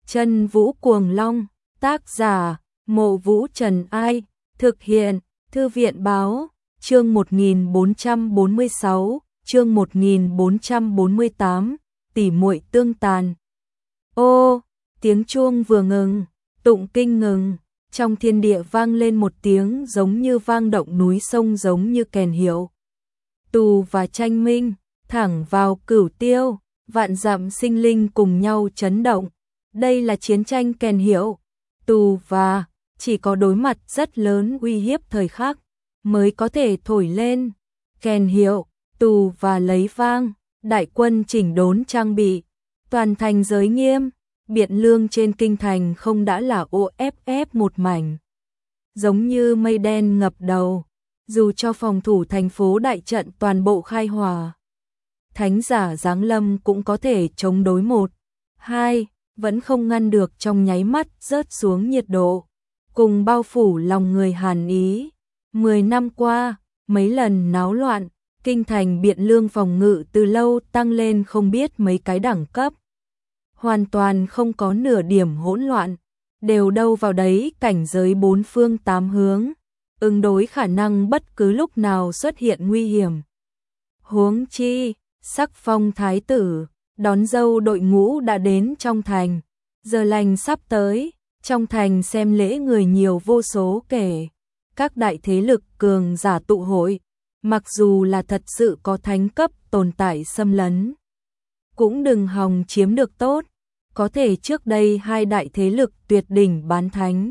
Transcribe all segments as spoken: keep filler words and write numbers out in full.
Chân Vũ Cuồng Long, tác giả, Mộ Vũ Trần Ai, thực hiện, Thư viện Báo, chương một nghìn bốn trăm bốn mươi sáu, chương một nghìn bốn trăm bốn mươi tám, tỉ muội tương tàn. Ô, tiếng chuông vừa ngừng, tụng kinh ngừng, trong thiên địa vang lên một tiếng giống như vang động núi sông, giống như kèn hiệu. Tù và tranh minh, thẳng vào cửu tiêu, vạn dặm sinh linh cùng nhau chấn động. Đây là chiến tranh kèn hiệu, tù và, chỉ có đối mặt rất lớn uy hiếp thời khắc mới có thể thổi lên. Kèn hiệu, tù và lấy vang, đại quân chỉnh đốn trang bị, toàn thành giới nghiêm, biện lương trên kinh thành không đã là ô ép ép một mảnh. Giống như mây đen ngập đầu, dù cho phòng thủ thành phố đại trận toàn bộ khai hỏa. Thánh giả giáng lâm cũng có thể chống đối một, hai, vẫn không ngăn được trong nháy mắt rớt xuống nhiệt độ, cùng bao phủ lòng người hàn ý. Mười năm qua, mấy lần náo loạn, kinh thành biện lương phòng ngự từ lâu tăng lên không biết mấy cái đẳng cấp. Hoàn toàn không có nửa điểm hỗn loạn, đều đâu vào đấy cảnh giới bốn phương tám hướng, ứng đối khả năng bất cứ lúc nào xuất hiện nguy hiểm. Huống chi, Sắc Phong thái tử, đón dâu đội ngũ đã đến trong thành, giờ lành sắp tới, trong thành xem lễ người nhiều vô số kể. Các đại thế lực cường giả tụ hội, mặc dù là thật sự có thánh cấp tồn tại xâm lấn, cũng đừng hòng chiếm được tốt. Có thể trước đây hai đại thế lực tuyệt đỉnh bán thánh,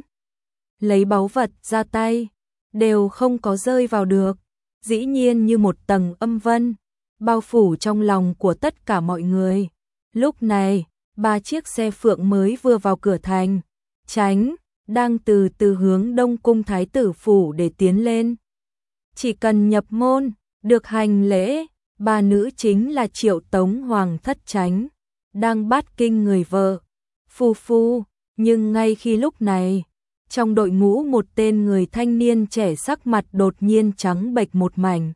lấy báu vật ra tay, đều không có rơi vào được, dĩ nhiên như một tầng âm vân, bao phủ trong lòng của tất cả mọi người. Lúc này, ba chiếc xe phượng mới vừa vào cửa thành, tránh, đang từ từ hướng Đông Cung Thái tử phủ để tiến lên. Chỉ cần nhập môn, được hành lễ, ba nữ chính là Triệu Tống Hoàng thất tránh, đang bát kinh người vợ, phu phu, nhưng ngay khi lúc này, trong đội ngũ một tên người thanh niên trẻ sắc mặt đột nhiên trắng bệch một mảnh.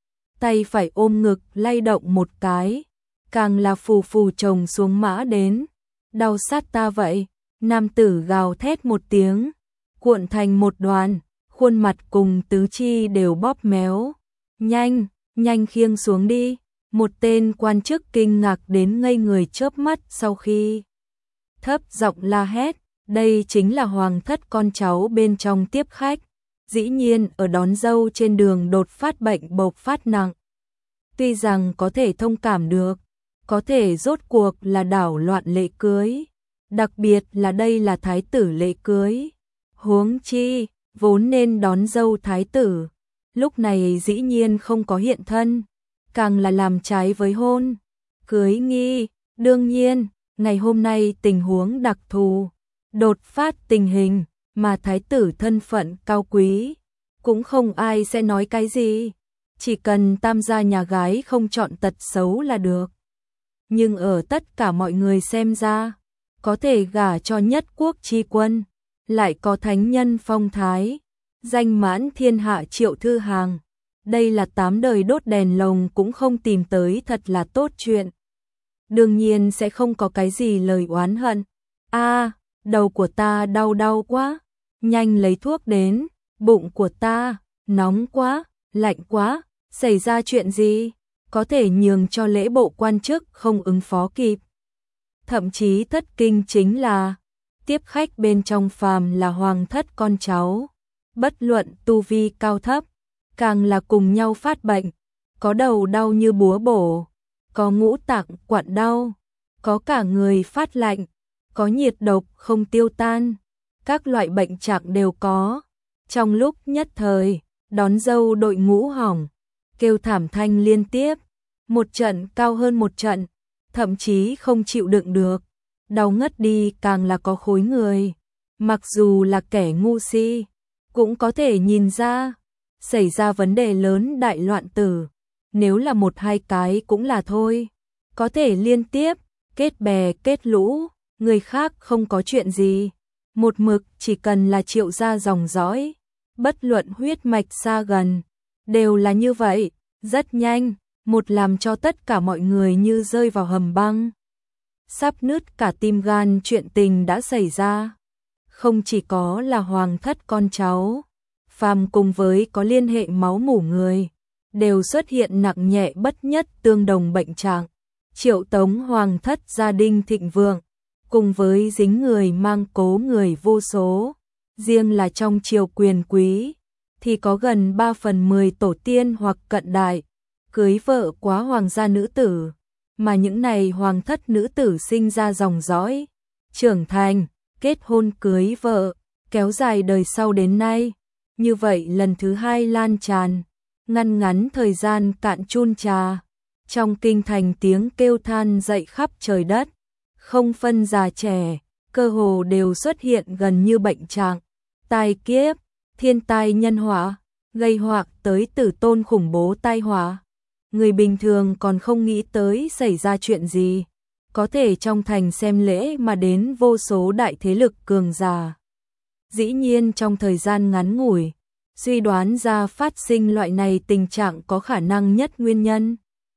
Tay phải ôm ngực lay động một cái, càng là phù phù chồng xuống mã đến. Đau sát ta vậy, nam tử gào thét một tiếng, cuộn thành một đoàn, khuôn mặt cùng tứ chi đều bóp méo. Nhanh, nhanh khiêng xuống đi. Một tên quan chức kinh ngạc đến ngây người chớp mắt sau khi thấp giọng la hét, đây chính là hoàng thất con cháu bên trong tiếp khách, dĩ nhiên ở đón dâu trên đường đột phát bệnh bộc phát nặng. Tuy rằng có thể thông cảm được, có thể rốt cuộc là đảo loạn lễ cưới, đặc biệt là đây là thái tử lễ cưới. Huống chi, vốn nên đón dâu thái tử, lúc này dĩ nhiên không có hiện thân, càng là làm trái với hôn cưới nghi. Đương nhiên, ngày hôm nay tình huống đặc thù, đột phát tình hình, mà thái tử thân phận cao quý, cũng không ai sẽ nói cái gì, chỉ cần tam gia nhà gái không chọn tật xấu là được. Nhưng ở tất cả mọi người xem ra, có thể gả cho nhất quốc chi quân, lại có thánh nhân phong thái, danh mãn thiên hạ Triệu Thư Hàng. Đây là tám đời đốt đèn lồng cũng không tìm tới, thật là tốt chuyện. Đương nhiên sẽ không có cái gì lời oán hận. A, đầu của ta đau đau quá, nhanh lấy thuốc đến, bụng của ta nóng quá, lạnh quá, xảy ra chuyện gì? Có thể nhường cho lễ bộ quan chức không ứng phó kịp. Thậm chí thất kinh chính là tiếp khách bên trong phàm là hoàng thất con cháu, bất luận tu vi cao thấp, càng là cùng nhau phát bệnh, có đầu đau như búa bổ, có ngũ tạng quặn đau, có cả người phát lạnh, có nhiệt độc không tiêu tan, các loại bệnh trạng đều có. Trong lúc nhất thời, đón dâu đội ngũ hỏng, kêu thảm thanh liên tiếp, một trận cao hơn một trận, thậm chí không chịu đựng được, đau ngất đi. Càng là có khối người, mặc dù là kẻ ngu si, cũng có thể nhìn ra xảy ra vấn đề lớn, đại loạn tử. Nếu là một hai cái cũng là thôi, có thể liên tiếp kết bè kết lũ, người khác không có chuyện gì, một mực chỉ cần là Triệu gia dòng dõi, bất luận huyết mạch xa gần, đều là như vậy. Rất nhanh, một làm cho tất cả mọi người như rơi vào hầm băng. sắp nứt cả tim gan chuyện tình đã xảy ra. Không chỉ có là hoàng thất con cháu, phàm cùng với có liên hệ máu mủ người, đều xuất hiện nặng nhẹ bất nhất tương đồng bệnh trạng. Triệu Tống hoàng thất gia đình thịnh vượng, cùng với dính người mang cố người vô số, riêng là trong triều quyền quý, thì có gần ba phần mười tổ tiên hoặc cận đại, cưới vợ quá hoàng gia nữ tử, mà những này hoàng thất nữ tử sinh ra dòng dõi, trưởng thành, kết hôn cưới vợ, kéo dài đời sau đến nay. Như vậy lần thứ hai lan tràn, ngăn ngắn thời gian cạn chun trà, trong kinh thành tiếng kêu than dậy khắp trời đất, không phân già trẻ, cơ hồ đều xuất hiện gần như bệnh trạng, tai kiếp, thiên tai nhân họa, gây họa tới tử tôn khủng bố tai họa. Người bình thường còn không nghĩ tới xảy ra chuyện gì, có thể trong thành xem lễ mà đến vô số đại thế lực cường giả. Dĩ nhiên trong thời gian ngắn ngủi, suy đoán ra phát sinh loại này tình trạng có khả năng nhất nguyên nhân.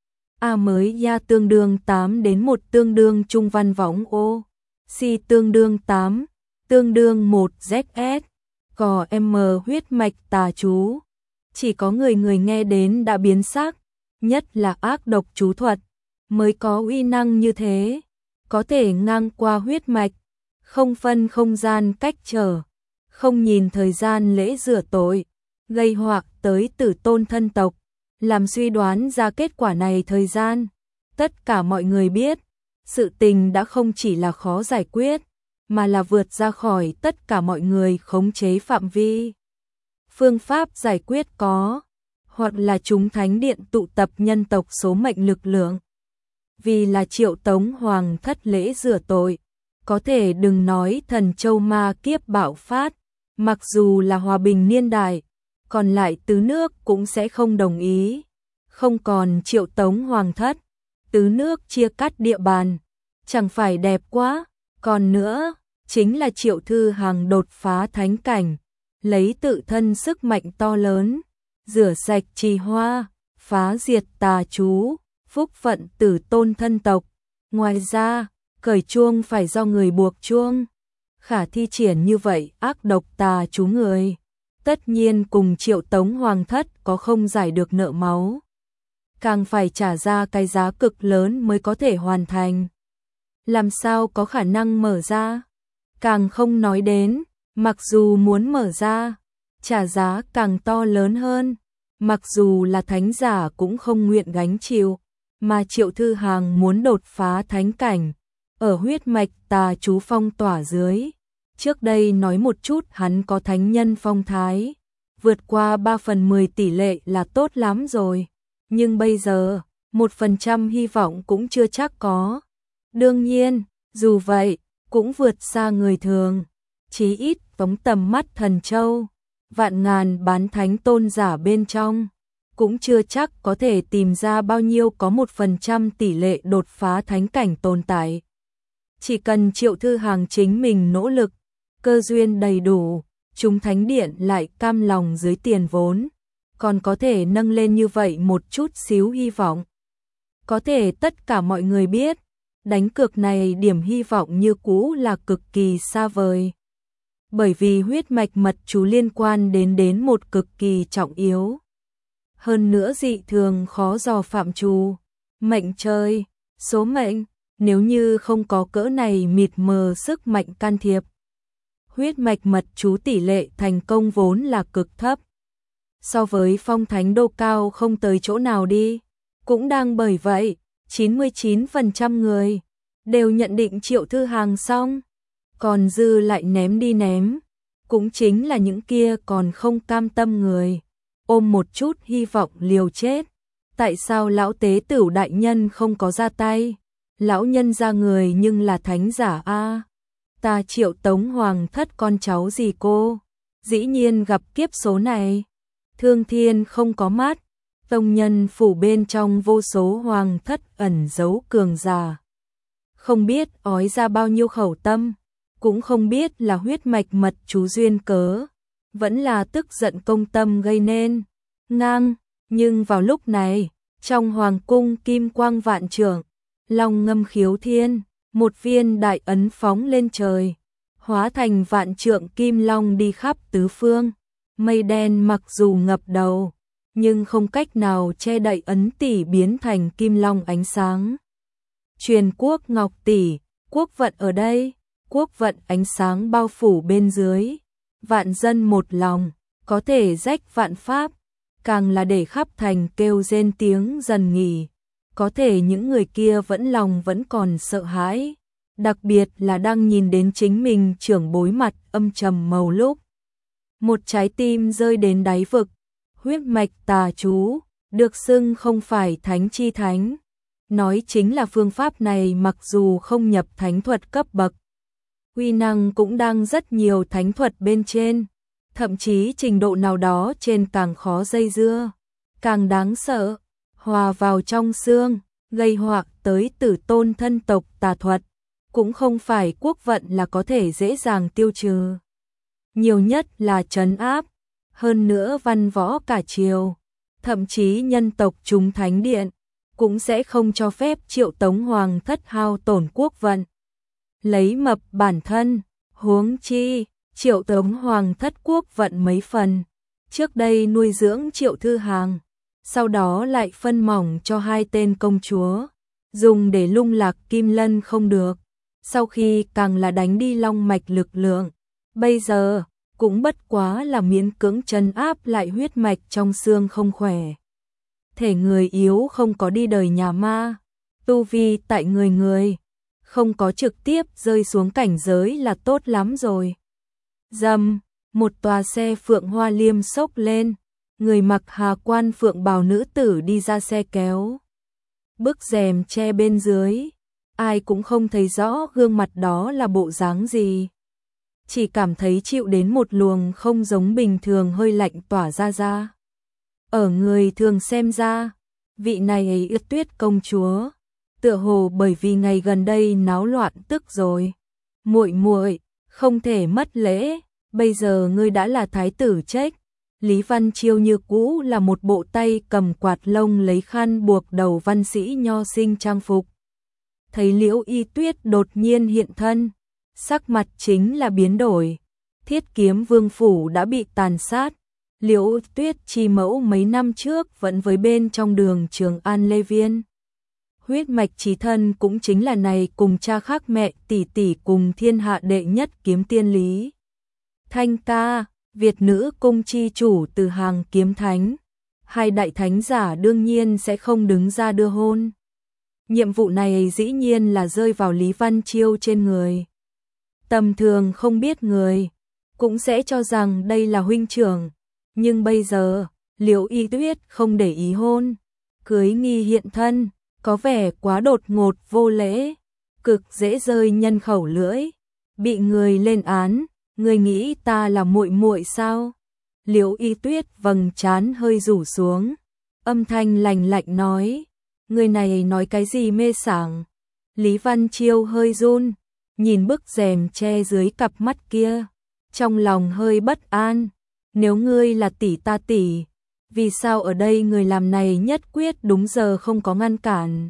A mới ya tương đương tám đến một tương đương trung văn võng ô, si tương đương tám, tương đương một Z S, gò M huyết mạch tà chú. Chỉ có người người nghe đến đã biến sắc, nhất là ác độc chú thuật, mới có uy năng như thế, có thể ngang qua huyết mạch, không phân không gian cách trở, không nhìn thời gian lễ rửa tội, gây họa tới tử tôn thân tộc, làm suy đoán ra kết quả này thời gian. Tất cả mọi người biết, sự tình đã không chỉ là khó giải quyết, mà là vượt ra khỏi tất cả mọi người khống chế phạm vi. Phương pháp giải quyết có, hoặc là chúng thánh điện tụ tập nhân tộc số mệnh lực lượng. Vì là Triệu Tống hoàng thất lễ rửa tội, có thể đừng nói thần châu ma kiếp bạo phát, mặc dù là hòa bình niên đại, còn lại tứ nước cũng sẽ không đồng ý. Không còn Triệu Tống hoàng thất, tứ nước chia cắt địa bàn, chẳng phải đẹp quá. Còn nữa, chính là Triệu Thư Hằng đột phá thánh cảnh, lấy tự thân sức mạnh to lớn, rửa sạch trì hoa, phá diệt tà chú, phúc phận tử tôn thân tộc. Ngoài ra, cởi chuông phải do người buộc chuông. Khả thi triển như vậy ác độc tà chú người, tất nhiên cùng Triệu Tống hoàng thất có không giải được nợ máu, càng phải trả ra cái giá cực lớn mới có thể hoàn thành. Làm sao có khả năng mở ra? Càng không nói đến, mặc dù muốn mở ra, trả giá càng to lớn hơn, mặc dù là thánh giả cũng không nguyện gánh chịu, mà Triệu Thư Hằng muốn đột phá thánh cảnh, ở huyết mạch tà chú phong tỏa dưới. Trước đây nói một chút hắn có thánh nhân phong thái, vượt qua ba phần mười tỷ lệ là tốt lắm rồi, nhưng bây giờ, một phần trăm hy vọng cũng chưa chắc có. Đương nhiên, dù vậy, cũng vượt xa người thường, chí ít phóng tầm mắt thần châu, vạn ngàn bán thánh tôn giả bên trong, cũng chưa chắc có thể tìm ra bao nhiêu có một phần trăm tỷ lệ đột phá thánh cảnh tồn tại. Chỉ cần Triệu Thư Hằng chính mình nỗ lực, cơ duyên đầy đủ, chúng thánh điện lại cam lòng dưới tiền vốn, còn có thể nâng lên như vậy một chút xíu hy vọng. Có thể tất cả mọi người biết, đánh cược này điểm hy vọng như cũ là cực kỳ xa vời. Bởi vì huyết mạch mật chú liên quan đến đến một cực kỳ trọng yếu. Hơn nữa dị thường khó dò phạm trù, mệnh trời, số mệnh, nếu như không có cỡ này mịt mờ sức mạnh can thiệp. Huyết mạch mật chú tỷ lệ thành công vốn là cực thấp. So với phong thánh đô cao không tới chỗ nào đi. Cũng đang bởi vậy, chín mươi chín phần trăm người đều nhận định Triệu Thư Hằng xong, còn dư lại ném đi ném. Cũng chính là những kia còn không cam tâm người, ôm một chút hy vọng liều chết. Tại sao lão tế tửu đại nhân không có ra tay? Lão nhân ra người nhưng là thánh giả a. Ta Triệu Tống hoàng thất con cháu gì cô, dĩ nhiên gặp kiếp số này. Thương thiên không có mắt, tông nhân phủ bên trong vô số hoàng thất ẩn giấu cường giả. Không biết ói ra bao nhiêu khẩu tâm, cũng không biết là huyết mạch mật chú duyên cớ, vẫn là tức giận công tâm gây nên. Ngang, nhưng vào lúc này, trong hoàng cung kim quang vạn trượng, long ngâm khiếu thiên, một viên đại ấn phóng lên trời, hóa thành vạn trượng kim long đi khắp tứ phương. Mây đen mặc dù ngập đầu, nhưng không cách nào che đậy ấn tỷ biến thành kim long ánh sáng. Truyền quốc ngọc tỷ, quốc vận ở đây, quốc vận ánh sáng bao phủ bên dưới, vạn dân một lòng, có thể rách vạn pháp, càng là để khắp thành kêu rên tiếng dần nghỉ. Có thể những người kia vẫn lòng vẫn còn sợ hãi, đặc biệt là đang nhìn đến chính mình trưởng bối mặt âm trầm màu lúc. Một trái tim rơi đến đáy vực, huyết mạch tà chú, được xưng không phải thánh chi thánh. Nói chính là phương pháp này mặc dù không nhập thánh thuật cấp bậc, uy năng cũng đang rất nhiều thánh thuật bên trên, thậm chí trình độ nào đó trên càng khó dây dưa, càng đáng sợ, hòa vào trong xương, gây họa tới tử tôn thân tộc tà thuật, cũng không phải quốc vận là có thể dễ dàng tiêu trừ. Nhiều nhất là trấn áp, hơn nữa văn võ cả triều, thậm chí nhân tộc chúng thánh điện, cũng sẽ không cho phép Triệu Tống Hoàng thất hao tổn quốc vận. Lấy mập bản thân, huống chi, Triệu Tống Hoàng thất quốc vận mấy phần, trước đây nuôi dưỡng Triệu Thư Hàng, sau đó lại phân mỏng cho hai tên công chúa, dùng để lung lạc Kim Lân không được, sau khi càng là đánh đi long mạch lực lượng, bây giờ cũng bất quá là miễn cưỡng trấn áp lại huyết mạch trong xương không khỏe. Thể người yếu không có đi đời nhà ma, tu vi tại người người, không có trực tiếp rơi xuống cảnh giới là tốt lắm rồi. Dầm, một tòa xe phượng hoa liêm xốc lên, người mặc hà quan phượng bào nữ tử đi ra xe kéo. Bức rèm che bên dưới, ai cũng không thấy rõ gương mặt đó là bộ dáng gì. Chỉ cảm thấy chịu đến một luồng không giống bình thường hơi lạnh tỏa ra ra. Ở người thường xem ra, vị này ấy Yết Tuyết công chúa, tựa hồ bởi vì ngày gần đây náo loạn tức rồi. Muội muội, không thể mất lễ, bây giờ ngươi đã là thái tử trách. Lý Văn Chiêu như cũ là một bộ tay cầm quạt lông lấy khăn buộc đầu văn sĩ nho sinh trang phục. Thấy Liễu Y Tuyết đột nhiên hiện thân, sắc mặt chính là biến đổi. Thiết Kiếm Vương phủ đã bị tàn sát. Liễu Tuyết chi mẫu mấy năm trước vẫn với bên trong đường Trường An Lê Viên. Huyết mạch chí thân cũng chính là này cùng cha khác mẹ tỷ tỷ cùng thiên hạ đệ nhất kiếm tiên Lý Thanh Ca, Việt nữ cung chi chủ từ hàng kiếm thánh. Hai đại thánh giả đương nhiên sẽ không đứng ra đưa hôn. Nhiệm vụ này dĩ nhiên là rơi vào Lý Văn Chiêu trên người. Tầm thường không biết người, cũng sẽ cho rằng đây là huynh trưởng. Nhưng bây giờ, Liễu Y Tuyết không để ý hôn, cưới nghi hiện thân, có vẻ quá đột ngột vô lễ, cực dễ rơi nhân khẩu lưỡi, bị người lên án, người nghĩ ta là muội muội sao? Liễu Y Tuyết vầng trán hơi rủ xuống, âm thanh lạnh lạnh nói, người này nói cái gì mê sảng? Lý Văn Chiêu hơi run, nhìn bức rèm che dưới cặp mắt kia, trong lòng hơi bất an. Nếu ngươi là tỷ ta tỷ, vì sao ở đây người làm này nhất quyết đúng giờ không có ngăn cản?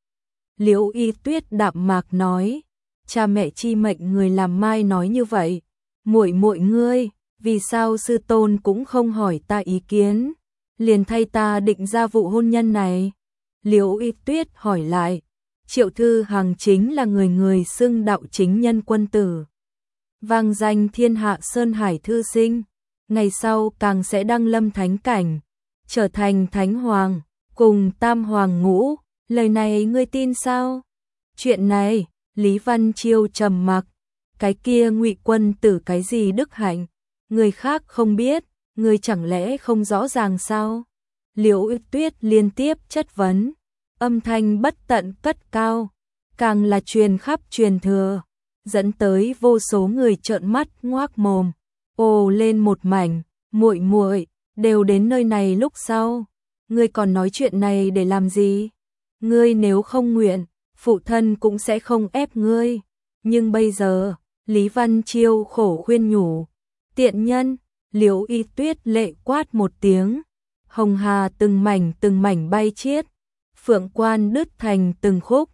Liễu Y Tuyết đạm mạc nói, cha mẹ chi mệnh người làm mai nói như vậy, muội muội ngươi, vì sao sư tôn cũng không hỏi ta ý kiến, liền thay ta định ra vụ hôn nhân này? Liễu Y Tuyết hỏi lại, Triệu Thư Hàng chính là người người xưng đạo chính nhân quân tử, vang danh thiên hạ sơn hải thư sinh. Ngày sau càng sẽ đăng lâm thánh cảnh, trở thành thánh hoàng, cùng tam hoàng ngũ, lời này ngươi tin sao? Chuyện này, Lý Văn Chiêu trầm mặc, cái kia Ngụy Quân Tử cái gì đức hạnh, người khác không biết, ngươi chẳng lẽ không rõ ràng sao? Liễu Y Tuyết liên tiếp chất vấn, âm thanh bất tận cất cao, càng là truyền khắp truyền thừa, dẫn tới vô số người trợn mắt ngoác mồm. Ồ lên một mảnh, muội muội, đều đến nơi này lúc sau, ngươi còn nói chuyện này để làm gì? Ngươi nếu không nguyện, phụ thân cũng sẽ không ép ngươi, nhưng bây giờ, Lý Văn Chiêu khổ khuyên nhủ, tiện nhân, Liễu Y Tuyết lệ quát một tiếng, hồng hà từng mảnh từng mảnh bay chiết, phượng quan đứt thành từng khúc,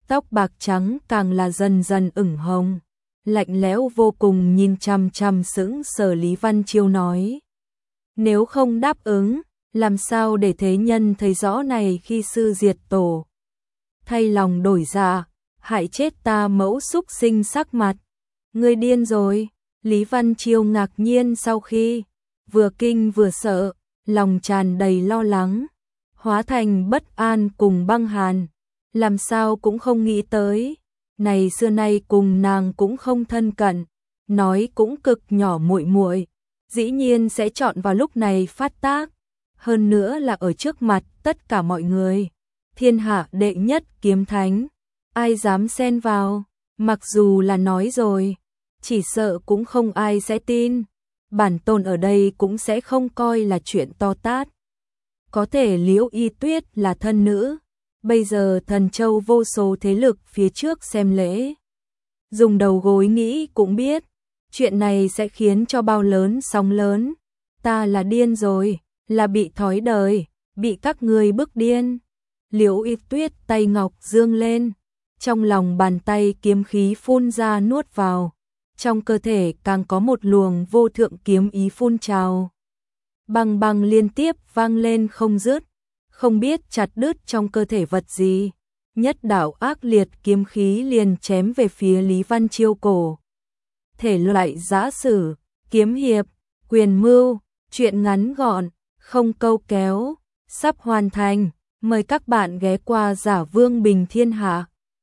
tóc bạc trắng càng là dần dần ửng hồng, lạnh lẽo vô cùng nhìn chằm chằm sững sờ Lý Văn Chiêu nói. Nếu không đáp ứng, làm sao để thế nhân thấy rõ này khi sư diệt tổ. Thay lòng đổi dạ, hại chết ta mẫu xúc sinh sắc mặt. Ngươi điên rồi, Lý Văn Chiêu ngạc nhiên sau khi vừa kinh vừa sợ, lòng tràn đầy lo lắng, hóa thành bất an cùng băng hàn, làm sao cũng không nghĩ tới, này xưa nay cùng nàng cũng không thân cận, nói cũng cực nhỏ muội muội, dĩ nhiên sẽ chọn vào lúc này phát tác, hơn nữa là ở trước mặt tất cả mọi người, thiên hạ đệ nhất kiếm thánh, ai dám xen vào, mặc dù là nói rồi, chỉ sợ cũng không ai sẽ tin, bản tôn ở đây cũng sẽ không coi là chuyện to tát. Có thể Liễu Y Tuyết là thân nữ, bây giờ Thần Châu vô số thế lực phía trước xem lễ. Dùng đầu gối nghĩ cũng biết, chuyện này sẽ khiến cho bao lớn sóng lớn. Ta là điên rồi, là bị thói đời, bị các người bức điên. Liễu Y Tuyết tay ngọc dương lên, trong lòng bàn tay kiếm khí phun ra nuốt vào, trong cơ thể càng có một luồng vô thượng kiếm ý phun trào. Băng băng liên tiếp vang lên không dứt, không biết chặt đứt trong cơ thể vật gì. Nhất đạo ác liệt kiếm khí liền chém về phía Lý Văn Chiêu cổ. Thể loại giã sử, kiếm hiệp, quyền mưu, truyện ngắn gọn, không câu kéo, sắp hoàn thành. Mời các bạn ghé qua Giả Vương Bình Thiên Hạ.